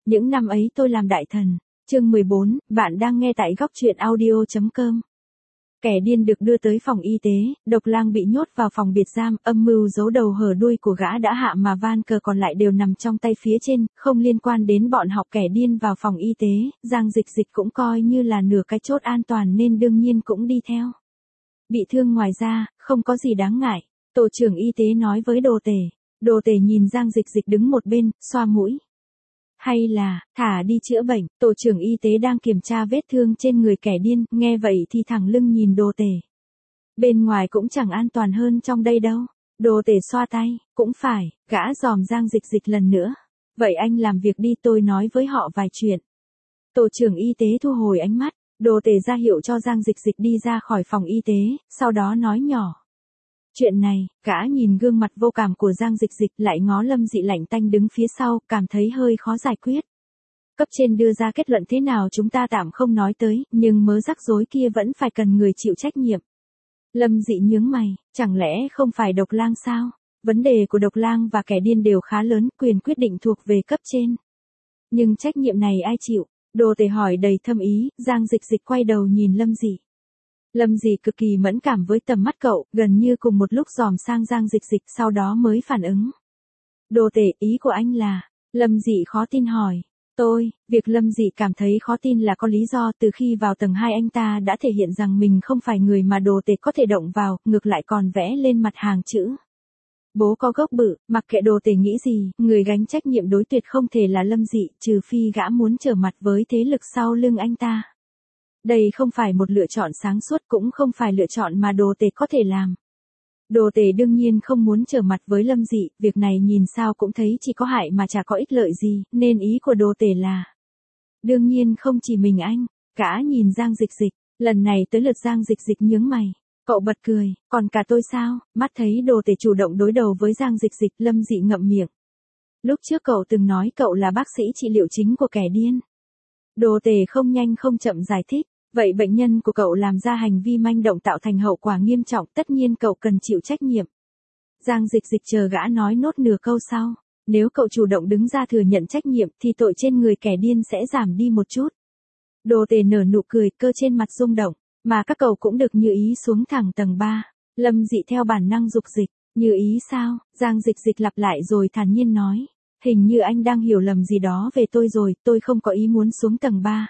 Những năm ấy tôi làm đại thần. Chương 14, bạn đang nghe tại góc truyện audio.com. Kẻ điên được đưa tới phòng y tế, Độc Lang bị nhốt vào phòng biệt giam, âm mưu giấu đầu hở đuôi của gã đã hạ mà van cờ còn lại đều nằm trong tay phía trên, không liên quan đến bọn họ. Kẻ điên vào phòng y tế, Giang Dịch Dịch cũng coi như là nửa cái chốt an toàn nên đương nhiên cũng đi theo. Bị thương ngoài ra, không có gì đáng ngại, tổ trưởng y tế nói với Đồ Tể. Đồ Tể nhìn Giang Dịch Dịch đứng một bên, xoa mũi. Hay là, thả đi chữa bệnh, tổ trưởng y tế đang kiểm tra vết thương trên người kẻ điên, nghe vậy thì thẳng lưng nhìn Đồ Tể. Bên ngoài cũng chẳng an toàn hơn trong đây đâu. Đồ Tể xoa tay, cũng phải, gã dòm Giang Dịch Dịch lần nữa. Vậy anh làm việc đi, tôi nói với họ vài chuyện. Tổ trưởng y tế thu hồi ánh mắt, Đồ Tể ra hiệu cho Giang Dịch Dịch đi ra khỏi phòng y tế, sau đó nói nhỏ. Chuyện này, gã nhìn gương mặt vô cảm của Giang Dịch Dịch lại ngó Lâm Dị lạnh tanh đứng phía sau, cảm thấy hơi khó giải quyết. Cấp trên đưa ra kết luận thế nào chúng ta tạm không nói tới, nhưng mớ rắc rối kia vẫn phải cần người chịu trách nhiệm. Lâm Dị nhướng mày, chẳng lẽ không phải Độc Lang sao? Vấn đề của Độc Lang và kẻ điên đều khá lớn, quyền quyết định thuộc về cấp trên. Nhưng trách nhiệm này ai chịu? Đồ Tể hỏi đầy thâm ý, Giang Dịch Dịch quay đầu nhìn Lâm Dị. Lâm Dị cực kỳ mẫn cảm với tầm mắt cậu, gần như cùng một lúc dòm sang Giang Dịch Dịch sau đó mới phản ứng. Đồ Tể, ý của anh là, Lâm Dị khó tin hỏi. Việc Lâm Dị cảm thấy khó tin là có lý do, từ khi vào tầng 2 anh ta đã thể hiện rằng mình không phải người mà Đồ Tể có thể động vào, ngược lại còn vẽ lên mặt hàng chữ. Bố có gốc bự, mặc kệ Đồ Tể nghĩ gì, người gánh trách nhiệm đối tuyệt không thể là Lâm Dị, trừ phi gã muốn trở mặt với thế lực sau lưng anh ta. Đây không phải một lựa chọn sáng suốt, cũng không phải lựa chọn mà Đồ Tể có thể làm. Đồ Tể đương nhiên không muốn trở mặt với Lâm Dị, việc này nhìn sao cũng thấy chỉ có hại mà chả có ích lợi gì, nên ý của Đồ Tể là. Đương nhiên không chỉ mình anh, gã nhìn Giang Dịch Dịch, lần này tới lượt Giang Dịch Dịch nhướng mày. Cậu bật cười, còn cả tôi sao? Mắt thấy Đồ Tể chủ động đối đầu với Giang Dịch Dịch, Lâm Dị ngậm miệng. Lúc trước cậu từng nói cậu là bác sĩ trị liệu chính của kẻ điên. Đồ Tể không nhanh không chậm giải thích. Vậy bệnh nhân của cậu làm ra hành vi manh động tạo thành hậu quả nghiêm trọng, tất nhiên cậu cần chịu trách nhiệm. Giang Dịch Dịch chờ gã nói nốt nửa câu sau. Nếu cậu chủ động đứng ra thừa nhận trách nhiệm thì tội trên người kẻ điên sẽ giảm đi một chút. Đồ Tể nở nụ cười, cơ trên mặt rung động. Mà các cậu cũng được như ý xuống thẳng tầng 3. Lâm Dị theo bản năng dục dịch. Như ý sao? Giang Dịch Dịch lặp lại rồi thản nhiên nói. Hình như anh đang hiểu lầm gì đó về tôi rồi, tôi không có ý muốn xuống tầng 3.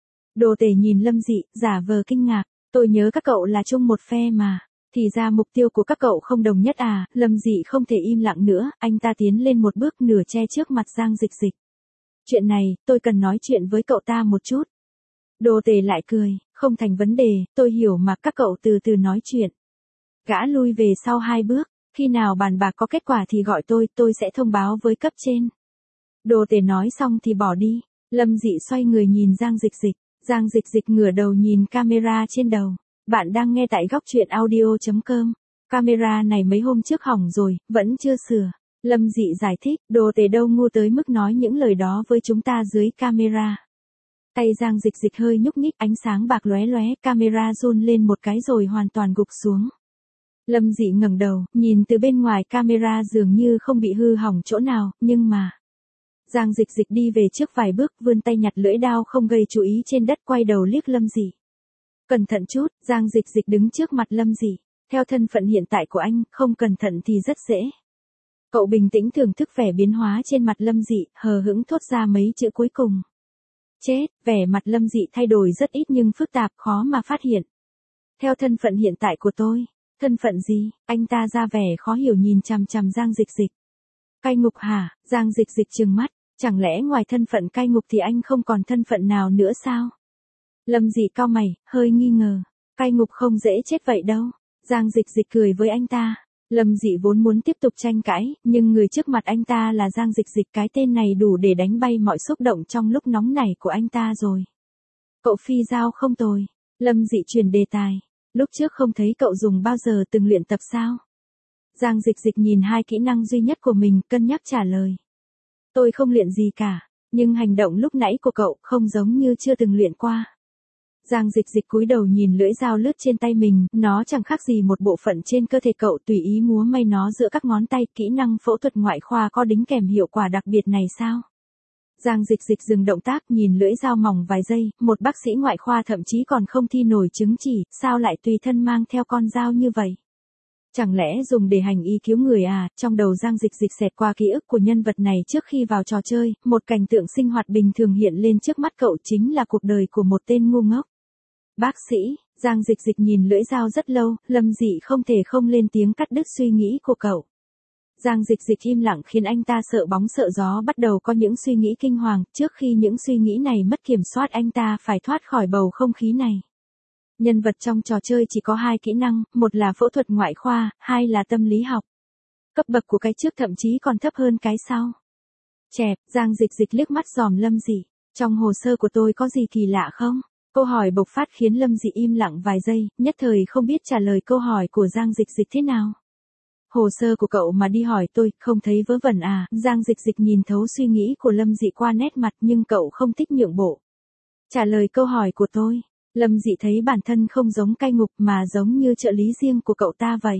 Đồ Tể nhìn Lâm Dị, giả vờ kinh ngạc. Tôi nhớ các cậu là chung một phe mà. Thì ra mục tiêu của các cậu không đồng nhất à? Lâm Dị không thể im lặng nữa, anh ta tiến lên một bước nửa che trước mặt Giang Dịch Dịch. Chuyện này, tôi cần nói chuyện với cậu ta một chút. Đồ Tể lại cười, không thành vấn đề, tôi hiểu mà, các cậu từ từ nói chuyện. Gã lui về sau 2 bước, khi nào bàn bạc có kết quả thì gọi tôi sẽ thông báo với cấp trên. Đồ Tể nói xong thì bỏ đi. Lâm Dị xoay người nhìn Giang Dịch Dịch. Giang Dịch Dịch ngửa đầu nhìn camera trên đầu. Bạn đang nghe tại góc truyện audio.com. Camera này mấy hôm trước hỏng rồi, vẫn chưa sửa. Lâm Dị giải thích, Đồ Tể đâu ngu tới mức nói những lời đó với chúng ta dưới camera. Tay Giang Dịch Dịch hơi nhúc nhích, ánh sáng bạc lóe lóe, camera run lên một cái rồi hoàn toàn gục xuống. Lâm Dị ngẩng đầu, nhìn từ bên ngoài camera dường như không bị hư hỏng chỗ nào, nhưng mà. Giang Dịch Dịch đi về trước vài bước, vươn tay nhặt lưỡi dao không gây chú ý trên đất, quay đầu liếc Lâm Dị. Cẩn thận chút, Giang Dịch Dịch đứng trước mặt Lâm Dị. Theo thân phận hiện tại của anh, không cẩn thận thì rất dễ. Cậu bình tĩnh thưởng thức vẻ biến hóa trên mặt Lâm Dị, hờ hững thốt ra mấy chữ cuối cùng. Chết, vẻ mặt Lâm Dị thay đổi rất ít nhưng phức tạp, khó mà phát hiện. Theo thân phận hiện tại của tôi. Thân phận gì? Anh ta ra vẻ khó hiểu nhìn chằm chằm Giang Dịch Dịch. Cai ngục hả? Giang Dịch Dịch trừng mắt. Chẳng lẽ ngoài thân phận cai ngục thì anh không còn thân phận nào nữa sao? Lâm Dị cau mày, hơi nghi ngờ. Cai ngục không dễ chết vậy đâu. Giang Dịch Dịch cười với anh ta. Lâm Dị vốn muốn tiếp tục tranh cãi, nhưng người trước mặt anh ta là Giang Dịch Dịch, cái tên này đủ để đánh bay mọi xúc động trong lúc nóng nảy của anh ta rồi. Cậu phi dao không tồi. Lâm Dị chuyển đề tài. Lúc trước không thấy cậu dùng bao giờ từng luyện tập sao? Giang Dịch Dịch nhìn 2 kỹ năng duy nhất của mình, cân nhắc trả lời. Tôi không luyện gì cả, nhưng hành động lúc nãy của cậu không giống như chưa từng luyện qua. Giang Dịch Dịch cúi đầu nhìn lưỡi dao lướt trên tay mình, nó chẳng khác gì một bộ phận trên cơ thể cậu, tùy ý múa may nó giữa các ngón tay. Kỹ năng phẫu thuật ngoại khoa có đính kèm hiệu quả đặc biệt này sao? Giang Dịch Dịch dừng động tác, nhìn lưỡi dao mỏng vài giây, một bác sĩ ngoại khoa thậm chí còn không thi nổi chứng chỉ, sao lại tùy thân mang theo con dao như vậy? Chẳng lẽ dùng để hành y cứu người à? Trong đầu Giang Dịch Dịch xẹt qua ký ức của nhân vật này trước khi vào trò chơi, một cảnh tượng sinh hoạt bình thường hiện lên trước mắt cậu chính là cuộc đời của một tên ngu ngốc. Bác sĩ, Giang Dịch Dịch nhìn lưỡi dao rất lâu, Lâm Dị không thể không lên tiếng cắt đứt suy nghĩ của cậu. Giang Dịch Dịch im lặng khiến anh ta sợ bóng sợ gió bắt đầu có những suy nghĩ kinh hoàng, trước khi những suy nghĩ này mất kiểm soát anh ta phải thoát khỏi bầu không khí này. Nhân vật trong trò chơi chỉ có 2 kỹ năng, một là phẫu thuật ngoại khoa, 2 là tâm lý học. Cấp bậc của cái trước thậm chí còn thấp hơn cái sau. Chẹp, Giang Dịch Dịch liếc mắt dòm Lâm Dị. Trong hồ sơ của tôi có gì kỳ lạ không? Câu hỏi bộc phát khiến Lâm Dị im lặng vài giây, nhất thời không biết trả lời câu hỏi của Giang Dịch Dịch thế nào. Hồ sơ của cậu mà đi hỏi tôi, không thấy vớ vẩn à? Giang Dịch Dịch nhìn thấu suy nghĩ của Lâm Dị qua nét mặt nhưng cậu không thích nhượng bộ. Trả lời câu hỏi của tôi. Lâm Dị thấy bản thân không giống cai ngục mà giống như trợ lý riêng của cậu ta vậy.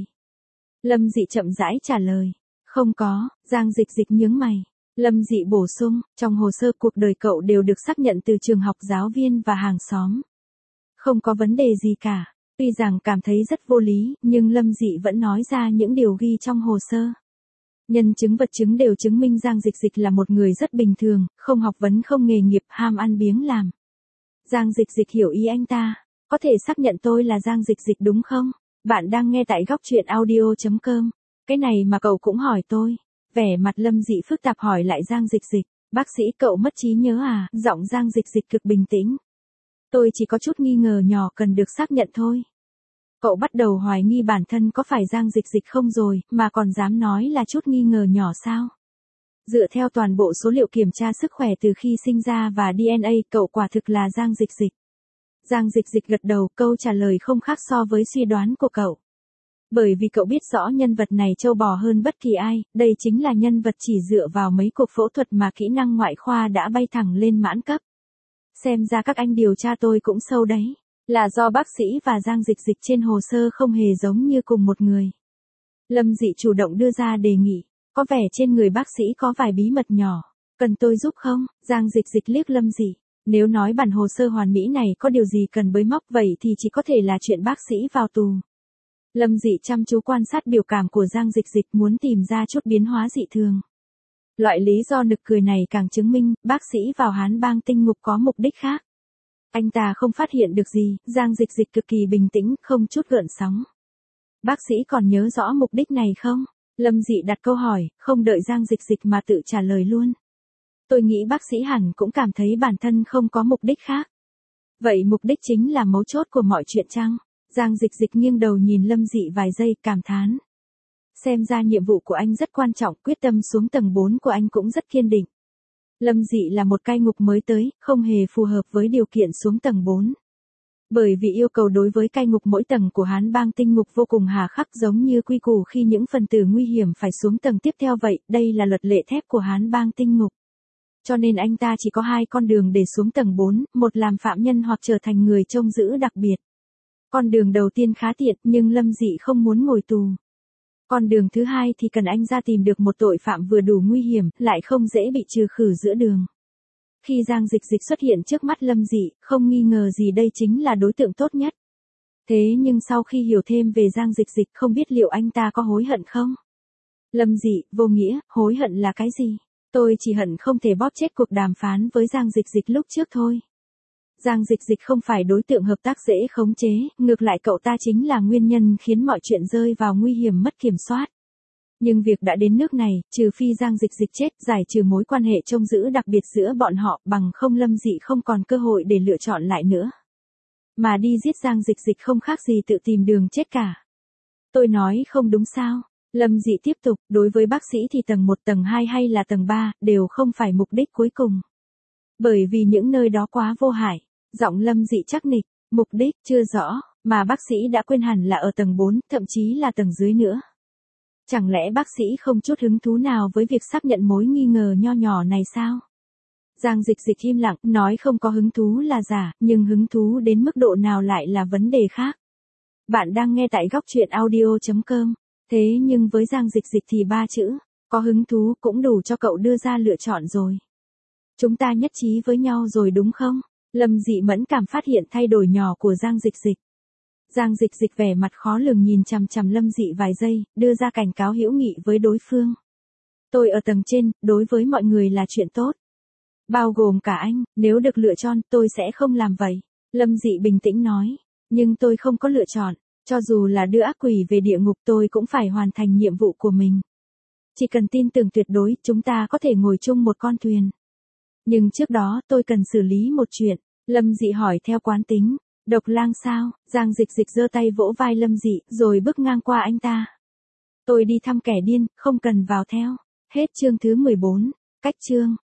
Lâm Dị chậm rãi trả lời. Không có, Giang Dịch Dịch nhướng mày. Lâm Dị bổ sung, trong hồ sơ cuộc đời cậu đều được xác nhận từ trường học, giáo viên và hàng xóm. Không có vấn đề gì cả. Tuy rằng cảm thấy rất vô lý, nhưng Lâm Dị vẫn nói ra những điều ghi trong hồ sơ. Nhân chứng vật chứng đều chứng minh Giang Dịch Dịch là một người rất bình thường, không học vấn không nghề nghiệp, ham ăn biếng làm. Giang Dịch Dịch hiểu ý anh ta. Có thể xác nhận tôi là Giang Dịch Dịch đúng không? Bạn đang nghe tại góc truyện audio.com. Cái này mà cậu cũng hỏi tôi. Vẻ mặt Lâm Dị phức tạp hỏi lại Giang Dịch Dịch. Bác sĩ cậu mất trí nhớ à? Giọng Giang Dịch Dịch cực bình tĩnh. Tôi chỉ có chút nghi ngờ nhỏ cần được xác nhận thôi. Cậu bắt đầu hoài nghi bản thân có phải Giang Dịch Dịch không rồi, mà còn dám nói là chút nghi ngờ nhỏ sao? Dựa theo toàn bộ số liệu kiểm tra sức khỏe từ khi sinh ra và DNA, cậu quả thực là Giang Dịch Dịch. Giang Dịch Dịch gật đầu, câu trả lời không khác so với suy đoán của cậu. Bởi vì cậu biết rõ nhân vật này trâu bò hơn bất kỳ ai, đây chính là nhân vật chỉ dựa vào mấy cuộc phẫu thuật mà kỹ năng ngoại khoa đã bay thẳng lên mãn cấp. Xem ra các anh điều tra tôi cũng sâu đấy. Là do bác sĩ và Giang Dịch Dịch trên hồ sơ không hề giống như cùng một người. Lâm Dị chủ động đưa ra đề nghị. Có vẻ trên người bác sĩ có vài bí mật nhỏ. Cần tôi giúp không? Giang Dịch Dịch liếc Lâm Dị. Nếu nói bản hồ sơ hoàn mỹ này có điều gì cần bới móc vậy thì chỉ có thể là chuyện bác sĩ vào tù. Lâm Dị chăm chú quan sát biểu cảm của Giang Dịch Dịch muốn tìm ra chút biến hóa dị thường. Loại lý do nực cười này càng chứng minh bác sĩ vào Hán Bang tinh ngục có mục đích khác. Anh ta không phát hiện được gì, Giang Dịch Dịch cực kỳ bình tĩnh, không chút gợn sóng. Bác sĩ còn nhớ rõ mục đích này không? Lâm Dị đặt câu hỏi, không đợi Giang Dịch Dịch mà tự trả lời luôn. Tôi nghĩ bác sĩ hẳn cũng cảm thấy bản thân không có mục đích khác. Vậy mục đích chính là mấu chốt của mọi chuyện chăng? Giang Dịch Dịch nghiêng đầu nhìn Lâm Dị vài giây, cảm thán. Xem ra nhiệm vụ của anh rất quan trọng, quyết tâm xuống tầng 4 của anh cũng rất kiên định. Lâm Dị là một cai ngục mới tới, không hề phù hợp với điều kiện xuống tầng 4. Bởi vì yêu cầu đối với cai ngục mỗi tầng của Hán Bang tinh ngục vô cùng hà khắc, giống như quy củ khi những phần tử nguy hiểm phải xuống tầng tiếp theo vậy, đây là luật lệ thép của Hán Bang tinh ngục. Cho nên anh ta chỉ có 2 con đường để xuống tầng 4, một làm phạm nhân hoặc trở thành người trông giữ đặc biệt. Con đường đầu tiên khá tiện, nhưng Lâm Dị không muốn ngồi tù. Con đường thứ hai thì cần anh ra tìm được một tội phạm vừa đủ nguy hiểm, lại không dễ bị trừ khử giữa đường. Khi Giang Dịch Dịch xuất hiện trước mắt Lâm Dị, không nghi ngờ gì đây chính là đối tượng tốt nhất. Thế nhưng sau khi hiểu thêm về Giang Dịch Dịch, không biết liệu anh ta có hối hận không? Lâm Dị, vô nghĩa, hối hận là cái gì? Tôi chỉ hận không thể bóp chết cuộc đàm phán với Giang Dịch Dịch lúc trước thôi. Giang Dịch Dịch không phải đối tượng hợp tác dễ khống chế, ngược lại cậu ta chính là nguyên nhân khiến mọi chuyện rơi vào nguy hiểm mất kiểm soát. Nhưng việc đã đến nước này, trừ phi Giang Dịch Dịch chết, giải trừ mối quan hệ trông giữ đặc biệt giữa bọn họ, bằng không Lâm Dị không còn cơ hội để lựa chọn lại nữa. Mà đi giết Giang Dịch Dịch không khác gì tự tìm đường chết cả. Tôi nói không đúng sao? Lâm Dị tiếp tục, đối với bác sĩ thì tầng 1, tầng 2 hay là tầng 3, đều không phải mục đích cuối cùng. Bởi vì những nơi đó quá vô hại. Giọng Lâm Dị chắc nịch, mục đích chưa rõ, mà bác sĩ đã quên hẳn là ở tầng 4, thậm chí là tầng dưới nữa. Chẳng lẽ bác sĩ không chút hứng thú nào với việc xác nhận mối nghi ngờ nho nhỏ này sao? Giang Dịch Dịch im lặng, nói không có hứng thú là giả, nhưng hứng thú đến mức độ nào lại là vấn đề khác. Bạn đang nghe tại góc truyện audio.com. Thế nhưng với Giang Dịch Dịch thì 3 chữ, có hứng thú cũng đủ cho cậu đưa ra lựa chọn rồi. Chúng ta nhất trí với nhau rồi đúng không? Lâm Dị mẫn cảm phát hiện thay đổi nhỏ của Giang Dịch Dịch. Giang Dịch Dịch vẻ mặt khó lường nhìn chằm chằm Lâm Dị vài giây, đưa ra cảnh cáo hữu nghị với đối phương. Tôi ở tầng trên, đối với mọi người là chuyện tốt. Bao gồm cả anh, nếu được lựa chọn, tôi sẽ không làm vậy. Lâm Dị bình tĩnh nói. Nhưng tôi không có lựa chọn. Cho dù là đưa ác quỷ về địa ngục tôi cũng phải hoàn thành nhiệm vụ của mình. Chỉ cần tin tưởng tuyệt đối, chúng ta có thể ngồi chung một con thuyền. Nhưng trước đó tôi cần xử lý một chuyện. Lâm Dị hỏi theo quán tính. Độc lang sao? Giang Dịch Dịch giơ tay vỗ vai Lâm Dị, rồi bước ngang qua anh ta. Tôi đi thăm kẻ điên, không cần vào theo. Hết chương thứ 14. Cách chương.